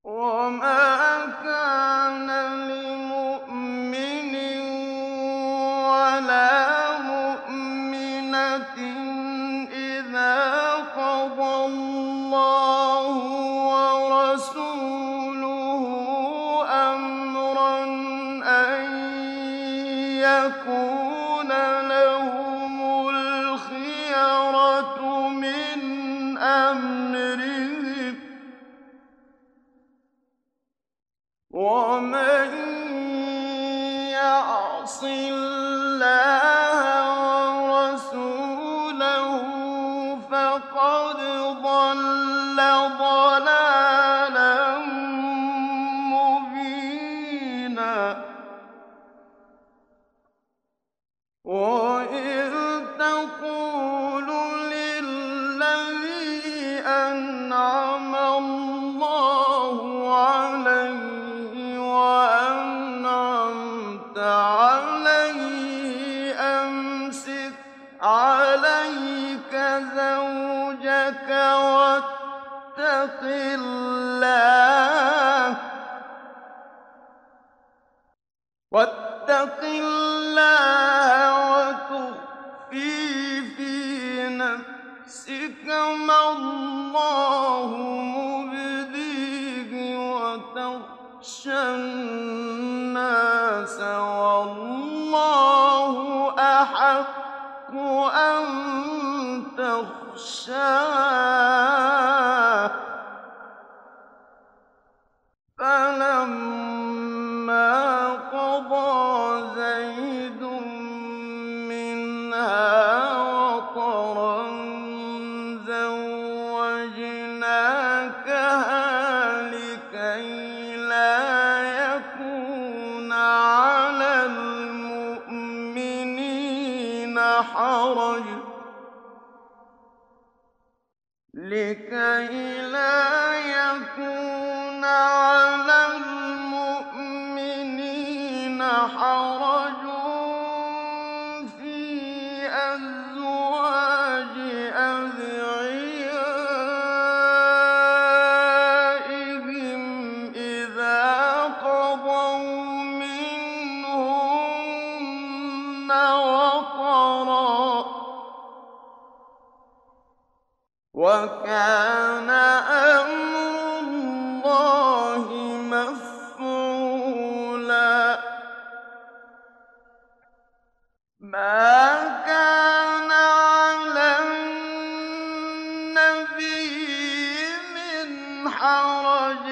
وَمَا كَانَ لِمُؤْمِنٍ وَلَا مُؤْمِنَةٍ إِذَا قَضَى اللَّهُ وَرَسُولُهُ أَمْرًا أَن يَكُونَ لَهُمُ الْخِيَرَةُ مِنْ أَمْرِهِمْ ۗ وَمَن يَعْصِ اللَّهَ وَرَسُولَهُ فَقَدْ ضَلَّ ضَلَالًا مُّبِينًا. وَإِذْ تَقُولُ لِلَّذِي أَنْعَمَ اللَّهُ عَلَيْهِ وَأَنْعَمْتَ عَلَيْهِ أَمْسِكْ عَلَيْكَ زَوْجَكَ واتق الله وتخفي في نفسك ما الله مبديه وتخشى الناس والله أحق أن تخشاه. فَلَمَّا قَضَىٰ زَيْدٌ مِّنْهَا وَطَرًا زَوَّجْنَاكَهَا لِكَيْ لَا يَكُونَ عَلَى الْمُؤْمِنِينَ حَرَجٌ فِي أَزْوَاجِ أَدْعِيَائِهِمْ إِذَا قَضَوْا مِنْهُنَّ وَطَرًا ۚ وَكَانَ أَمْرُ اللَّهِ مَفْعُولًا. مَا كَانَ عَلَى النَّبِيِّ مِنْ حَرَجٍ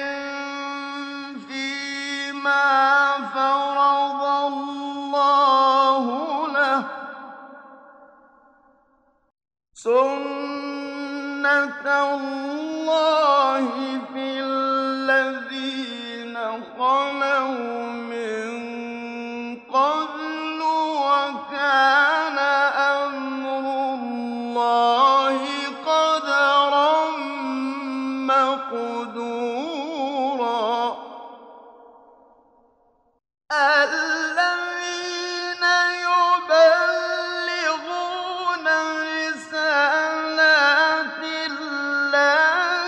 فِيمَا فَرَضَ اللَّهُ لَهُ ۖ سُنَّةَ اللَّهِ فِي الَّذِينَ خَلَوْا مِن قَبْلُ ۚ وَكَانَ أَمْرُ اللَّهِ قَدَرًا مَّقْدُورًا. الَّذِينَ يُبَلِّغُونَ رِسَالَاتِ اللَّهِ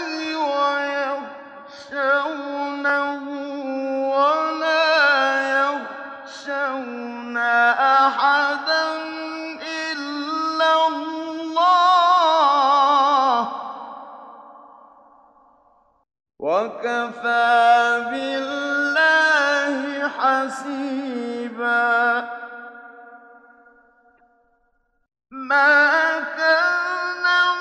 وَيَخْشَوْنَهُ وَلَا يَخْشَوْنَ أَحَدًا إِلَّا اللَّهَ ۗ وَكَفَىٰ بِاللَّهِ حَسِيبًا. مَا كَانَ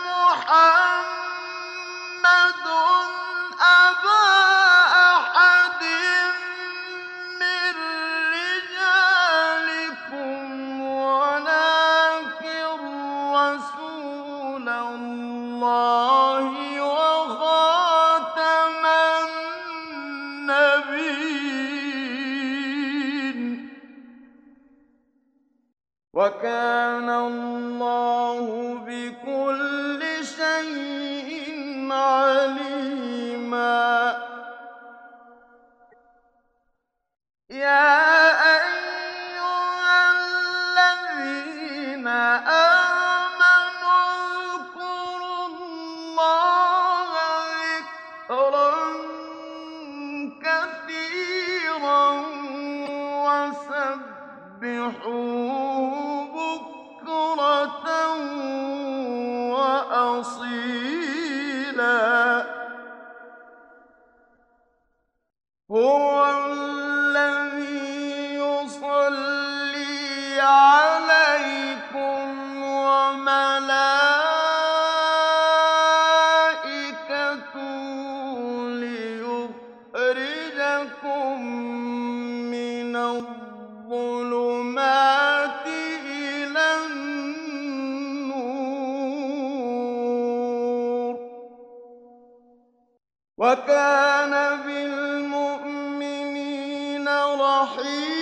مُحَمَّدٌ أَبَا أَحَدٍ مِّن رِّجَالِكُمْ وَلَٰكِن رَّسُولَ اللَّهِ وَخَاتَمَ النَّبِيِّينَ ۗ وَكَانَ اللَّهُ بِكُلِّ شَيْءٍ عَلِيمًا. يَا أَيُّهَا الَّذِينَ آمَنُوا اذْكُرُوا اللَّهَ ذِكْرًا سبيلا هو الذي يصلي عليكم وملائكته ليخرجكم من الظلمات إلى النور وكان بالمؤمنين رحيما